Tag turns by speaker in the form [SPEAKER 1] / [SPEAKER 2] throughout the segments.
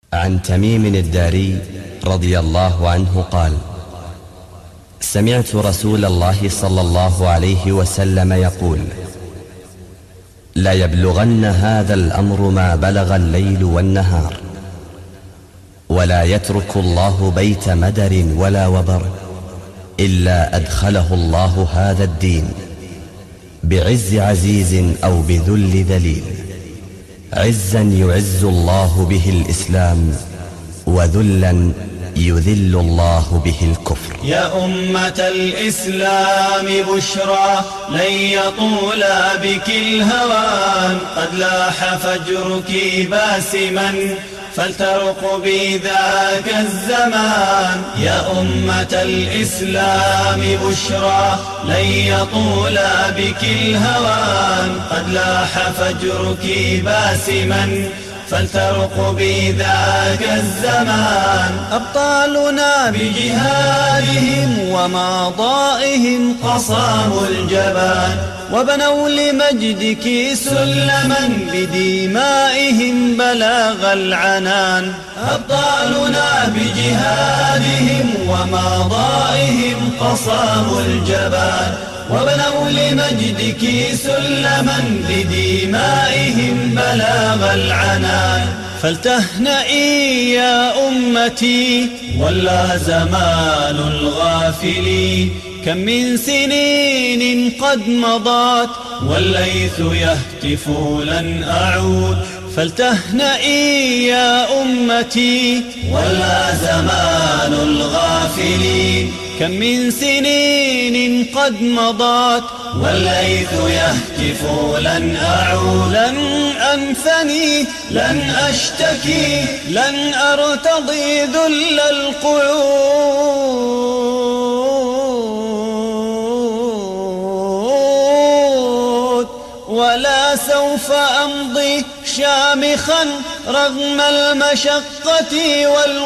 [SPEAKER 1] عن تميم الداري رضي الله عنه قال: سمعت رسول الله صلى الله عليه وسلم يقول: لا يبلغن هذا الأمر ما بلغ الليل والنهار، ولا يترك الله بيت مدر ولا وبر إلا أدخله الله هذا الدين بعز عزيز أو بذل ذليل، عزا يعز الله به الإسلام، وذلا يذل الله به الكفر.
[SPEAKER 2] يا أمة الإسلام بشرى لن يطول بك الهوان، قد لاح فجرك باسما فلترقبي ذاك الزمان. يا أمة الإسلام بشرى لن يطول بك الهوان، قد لاح فجرك باسما فلترقبي ذاك الزمان. أبطالنا بجهادهم وماضائهم قصاموا الجبان، وبنوا لمجدك سلما بدمائهم بلاغ العنان. أبطالنا بجهادهم وماضائهم قصاموا الجبان، وبنوا لمجدك سلما بدمائهم بلاغ العنان. فلتهنئي يا أمتي ولا زمان الغافلين، كم من سنين قد مضت والليث يهتف لن أعود. فلتهنئي يا أمتي ولا زمان الغافلين، كم من سنين قد مضت والليث يهتف لن أعود. لن أنثني لن أشتكي لن أرتضي ذل القعود، ولا سوف أمضي شامخا رغم المشقة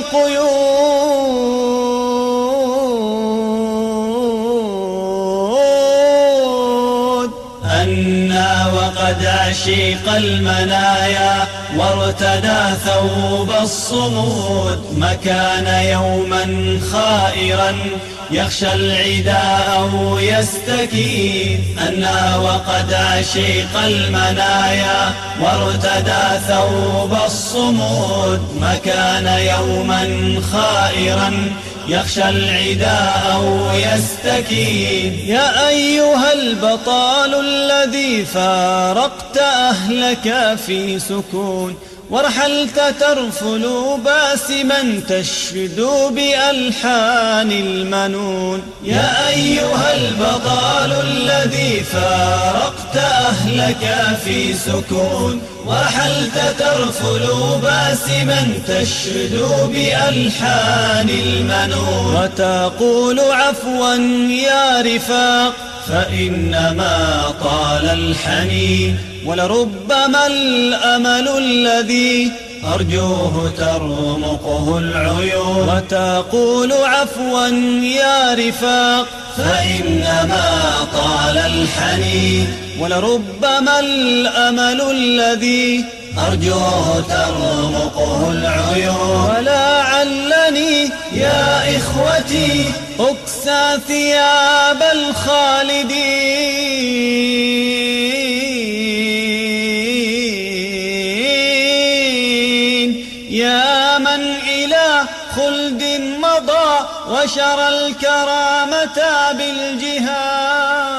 [SPEAKER 2] والقيود. أنا وقد عشق المنايا وارتدى ثوب الصمود، ما كان يوما خائرا يخشى العداء أو يستكين. أنا وقد عشق المنايا وارتدى ثوب الصمود، ما كان يوما خائرا يخشى العداء أو يستكين. يا أيها البطال الذي فارقت أهلك في سكون، ورحلت ترفل باسما تشدو بألحان المنون. يا أيها البطال الذي فارقت أهلك في سكون، ورحلت ترفل باسما تشدو بألحان المنون. وتقول عفوا يا رفاق فإنما طال الحنين، ولربما الأمل الذي أرجوه ترمقه العيون. وتقول عفوا يا رفاق فإنما طال الحنين، ولربما الأمل الذي أرجوه ترمقه العيون. ولعلني يا إخوتي أكسى ثياب الخالدين، يا من إلى خلد مضى وشرى الكرامة بالجهاد.